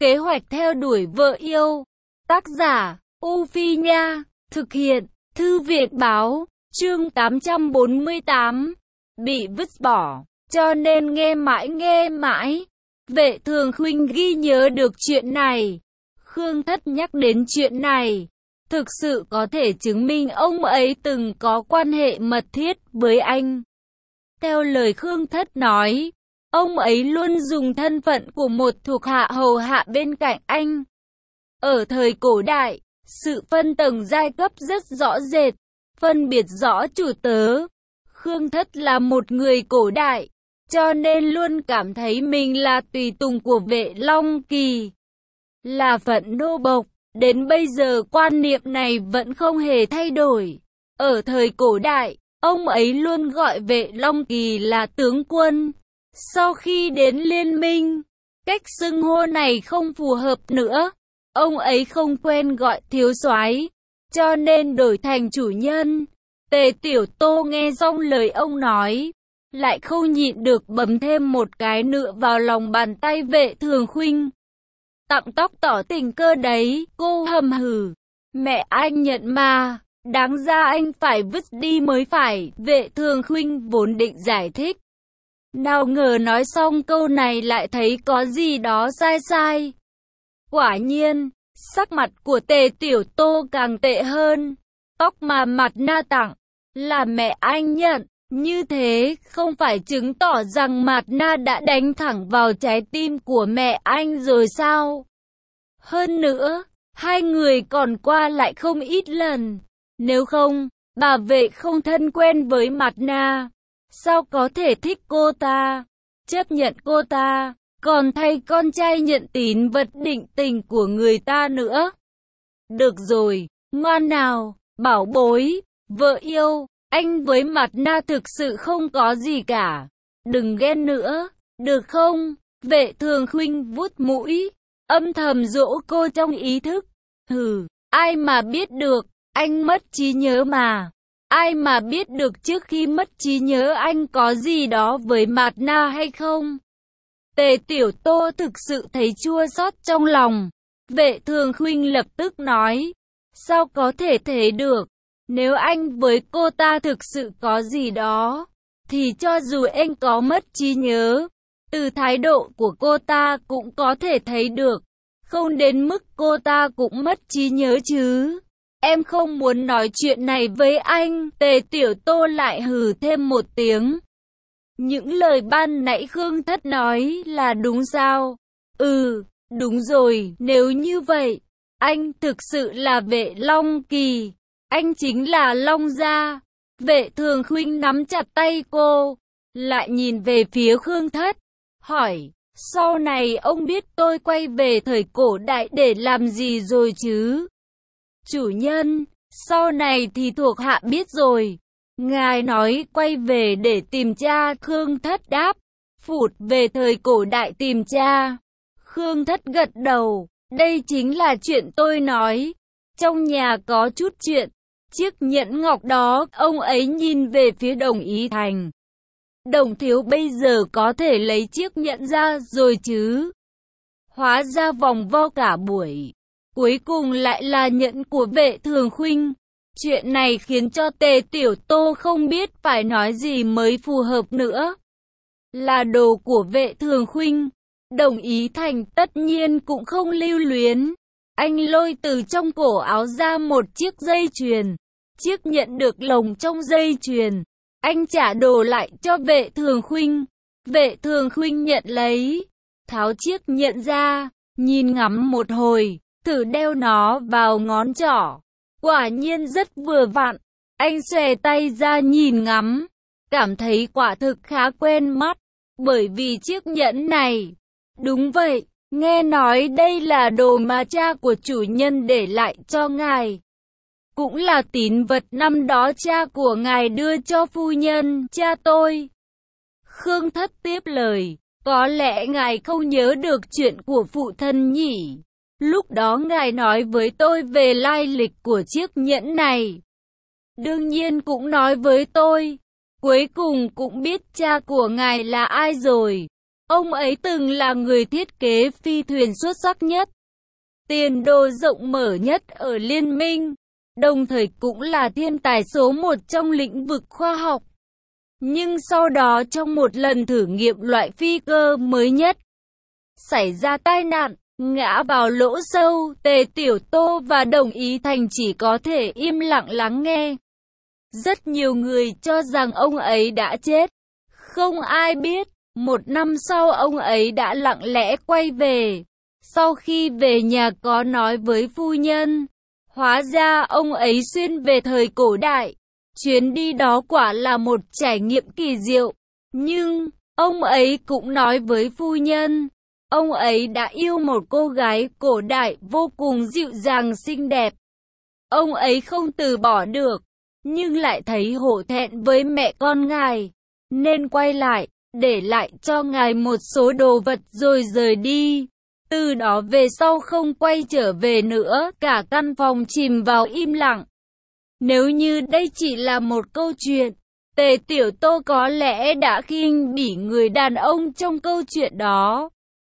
Kế hoạch theo đuổi vợ yêu. Tác giả, U Phi Nha. Thực hiện, Thư viện Báo. Chương 848. Bị vứt bỏ, cho nên nghe mãi. Vệ Thường Khuynh ghi nhớ được chuyện này. Khương Thất nhắc đến chuyện này, thực sự có thể chứng minh ông ấy từng có quan hệ mật thiết với anh. Theo lời Khương Thất nói, ông ấy luôn dùng thân phận của một thuộc hạ hầu hạ bên cạnh anh. Ở thời cổ đại, sự phân tầng giai cấp rất rõ rệt, phân biệt rõ chủ tớ. Khương Thất là một người cổ đại, cho nên luôn cảm thấy mình là tùy tùng của Vệ Long Kỳ, là phận nô bộc. Đến bây giờ quan niệm này vẫn không hề thay đổi. Ở thời cổ đại, ông ấy luôn gọi Vệ Long Kỳ là tướng quân. Sau khi đến liên minh, cách xưng hô này không phù hợp nữa. Ông ấy không quen gọi thiếu soái, cho nên đổi thành chủ nhân. Tề Tiểu Tô nghe xong lời ông nói, lại không nhịn được bấm thêm một cái nữa vào lòng bàn tay Vệ Thường Khuynh. Tặng tóc tỏ tình cơ đấy, cô hầm hừ. Mẹ anh nhận mà, đáng ra anh phải vứt đi mới phải. Vệ Thường Khuynh vốn định giải thích, nào ngờ nói xong câu này lại thấy có gì đó sai. Quả nhiên, sắc mặt của Tề Tiểu Tô càng tệ hơn. Tóc mà mặt na tặng, là mẹ anh nhận. Như thế không phải chứng tỏ rằng mặt na đã đánh thẳng vào trái tim của mẹ anh rồi sao? Hơn nữa, hai người còn qua lại không ít lần. Nếu không, bà Vệ không thân quen với mặt na, sao có thể thích cô ta, chấp nhận cô ta, còn thay con trai nhận tín vật định tình của người ta nữa. Được rồi, ngoan nào, bảo bối, vợ yêu. Anh với mặt na thực sự không có gì cả. Đừng ghen nữa, được không? Vệ Thường Khuynh vuốt mũi, âm thầm dỗ cô trong ý thức. Hừ, ai mà biết được, anh mất trí nhớ mà. Ai mà biết được trước khi mất trí nhớ anh có gì đó với mặt na hay không? Tề Tiểu Tô thực sự thấy chua xót trong lòng. Vệ Thường Khuynh lập tức nói, sao có thể thế được? Nếu anh với cô ta thực sự có gì đó, thì cho dù anh có mất trí nhớ, từ thái độ của cô ta cũng có thể thấy được. Không đến mức cô ta cũng mất trí nhớ chứ. Em không muốn nói chuyện này với anh. Tề Tiểu Tô lại hừ thêm một tiếng. Những lời ban nãy Khương Thất nói là đúng sao? Ừ, đúng rồi, nếu như vậy, anh thực sự là Vệ Long Kỳ. Anh chính là Long Gia. Vệ Thường Khuynh nắm chặt tay cô, lại nhìn về phía Khương Thất, hỏi, sau này ông biết tôi quay về thời cổ đại để làm gì rồi chứ? Chủ nhân, sau này thì thuộc hạ biết rồi. Ngài nói quay về để tìm cha. Khương Thất đáp, phụt, về thời cổ đại tìm cha. Khương Thất gật đầu, đây chính là chuyện tôi nói. Trong nhà có chút chuyện. Chiếc nhẫn ngọc đó, ông ấy nhìn về phía Đồng Ý Thành. Đồng thiếu bây giờ có thể lấy chiếc nhẫn ra rồi chứ? Hóa ra vòng vo cả buổi, cuối cùng lại là nhẫn của Vệ Thường Khuynh. Chuyện này khiến cho Tề Tiểu Tô không biết phải nói gì mới phù hợp nữa. Là đồ của Vệ Thường Khuynh, Đồng Ý Thành tất nhiên cũng không lưu luyến. Anh lôi từ trong cổ áo ra một chiếc dây chuyền. Chiếc nhẫn được lồng trong dây chuyền, anh trả đồ lại cho Vệ Thường Khuynh. Vệ Thường Khuynh nhận lấy, tháo chiếc nhẫn ra, nhìn ngắm một hồi, thử đeo nó vào ngón trỏ. Quả nhiên rất vừa vặn. Anh xòe tay ra nhìn ngắm, cảm thấy quả thực khá quen mắt, bởi vì chiếc nhẫn này. Đúng vậy, nghe nói đây là đồ mà cha của chủ nhân để lại cho ngài. Cũng là tín vật năm đó cha của ngài đưa cho phu nhân, cha tôi. Khương Thất tiếp lời, có lẽ ngài không nhớ được chuyện của phụ thân nhỉ? Lúc đó ngài nói với tôi về lai lịch của chiếc nhẫn này. Đương nhiên cũng nói với tôi. Cuối cùng cũng biết cha của ngài là ai rồi. Ông ấy từng là người thiết kế phi thuyền xuất sắc nhất, tiền đồ rộng mở nhất ở Liên minh, đồng thời cũng là thiên tài số một trong lĩnh vực khoa học. Nhưng sau đó trong một lần thử nghiệm loại phi cơ mới nhất, xảy ra tai nạn, ngã vào lỗ sâu. Tề Tiểu Tô và Đồng Ý Thành chỉ có thể im lặng lắng nghe. Rất nhiều người cho rằng ông ấy đã chết. Không ai biết, một năm sau ông ấy đã lặng lẽ quay về. Sau khi về nhà có nói với phu nhân, hóa ra ông ấy xuyên về thời cổ đại. Chuyến đi đó quả là một trải nghiệm kỳ diệu. Nhưng, ông ấy cũng nói với phu nhân, ông ấy đã yêu một cô gái cổ đại vô cùng dịu dàng xinh đẹp. Ông ấy không từ bỏ được, nhưng lại thấy hổ thẹn với mẹ con ngài, nên quay lại, để lại cho ngài một số đồ vật rồi rời đi. Từ đó về sau không quay trở về nữa, cả căn phòng chìm vào im lặng. Nếu như đây chỉ là một câu chuyện, Tề Tiểu Tô có lẽ đã khinh bỉ người đàn ông trong câu chuyện đó.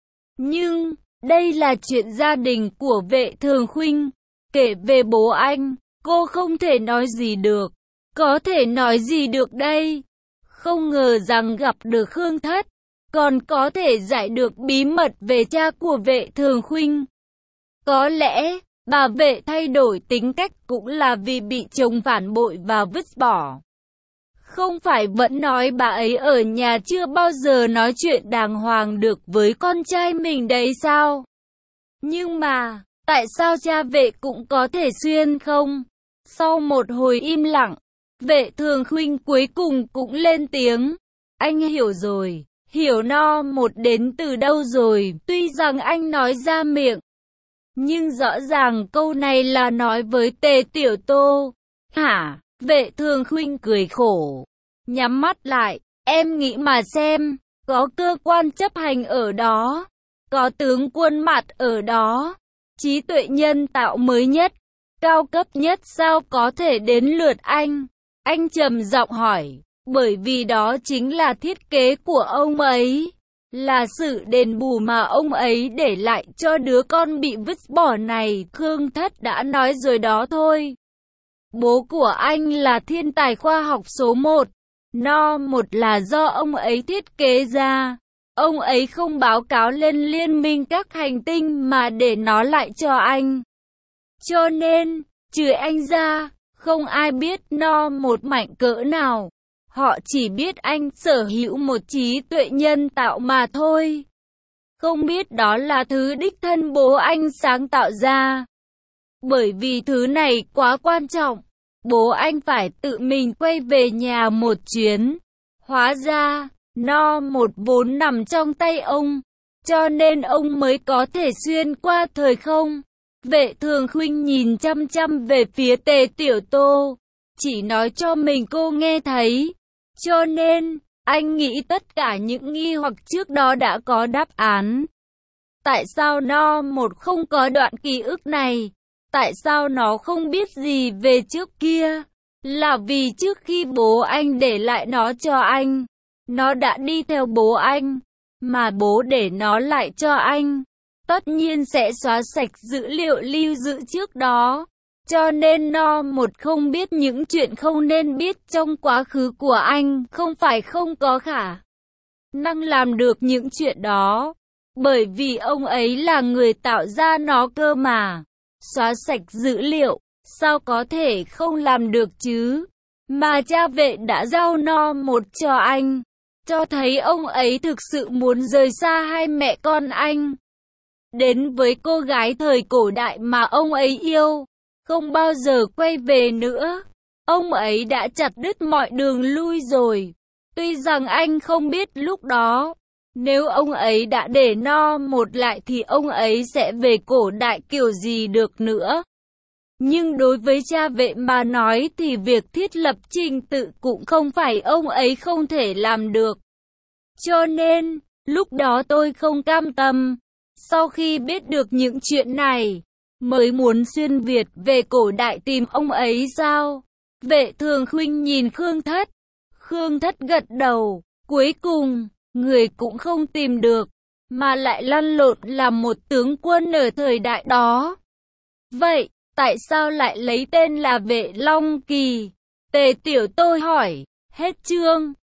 Nhưng, đây là chuyện gia đình của Vệ Thường Khuynh. Kể về bố anh, cô không thể nói gì được. Có thể nói gì được đây? Không ngờ rằng gặp được Khương Thất, còn có thể giải được bí mật về cha của Vệ Thường Khuynh. Có lẽ, bà Vệ thay đổi tính cách cũng là vì bị chồng phản bội và vứt bỏ. Không phải vẫn nói bà ấy ở nhà chưa bao giờ nói chuyện đàng hoàng được với con trai mình đấy sao? Nhưng mà, tại sao cha Vệ cũng có thể xuyên không? Sau một hồi im lặng, Vệ Thường Khuynh cuối cùng cũng lên tiếng. Anh hiểu rồi, hiểu no một đến từ đâu rồi, tuy rằng anh nói ra miệng. Nhưng rõ ràng câu này là nói với Tề Tiểu Tô. Hả? Vệ Thường Khuynh cười khổ, nhắm mắt lại, em nghĩ mà xem, có cơ quan chấp hành ở đó, có tướng quân mặt ở đó, trí tuệ nhân tạo mới nhất, cao cấp nhất sao có thể đến lượt anh? Anh trầm giọng hỏi, bởi vì đó chính là thiết kế của ông ấy, là sự đền bù mà ông ấy để lại cho đứa con bị vứt bỏ này. Khương Thất đã nói rồi đó thôi. Bố của anh là thiên tài khoa học số một. Một là do ông ấy thiết kế ra. Ông ấy không báo cáo lên liên minh các hành tinh mà để nó lại cho anh. Cho nên, trừ anh ra, không ai biết một mạnh cỡ nào. Họ chỉ biết anh sở hữu một trí tuệ nhân tạo mà thôi. Không biết đó là thứ đích thân bố anh sáng tạo ra. Bởi vì thứ này quá quan trọng, bố anh phải tự mình quay về nhà một chuyến. Hóa ra, một vốn nằm trong tay ông, cho nên ông mới có thể xuyên qua thời không. Vệ Thường Khuynh nhìn chăm chăm về phía Tề Tiểu Tô, chỉ nói cho mình cô nghe thấy. Cho nên, anh nghĩ tất cả những nghi hoặc trước đó đã có đáp án. Tại sao một không có đoạn ký ức này? Tại sao nó không biết gì về trước kia? Là vì trước khi bố anh để lại nó cho anh, nó đã đi theo bố anh, mà bố để nó lại cho anh, tất nhiên sẽ xóa sạch dữ liệu lưu giữ trước đó. Cho nên một không biết những chuyện không nên biết trong quá khứ của anh, không phải không có khả năng làm được những chuyện đó. Bởi vì ông ấy là người tạo ra nó cơ mà. Xóa sạch dữ liệu, sao có thể không làm được chứ? Mà cha Vệ đã giao một cho anh, cho thấy ông ấy thực sự muốn rời xa hai mẹ con anh. Đến với cô gái thời cổ đại mà ông ấy yêu, không bao giờ quay về nữa. Ông ấy đã chặt đứt mọi đường lui rồi. Tuy rằng anh không biết lúc đó, nếu ông ấy đã để một lại thì ông ấy sẽ về cổ đại kiểu gì được nữa. Nhưng đối với cha Vệ mà nói thì việc thiết lập trình tự cũng không phải ông ấy không thể làm được. Cho nên, lúc đó tôi không cam tâm. Sau khi biết được những chuyện này, mới muốn xuyên Việt về cổ đại tìm ông ấy sao? Vệ Thường Khuynh nhìn Khương Thất. Khương Thất gật đầu. Cuối cùng, người cũng không tìm được, mà lại lăn lộn làm một tướng quân ở thời đại đó. Vậy, tại sao lại lấy tên là Vệ Long Kỳ? Tề Tiểu Tôi hỏi. Hết chương.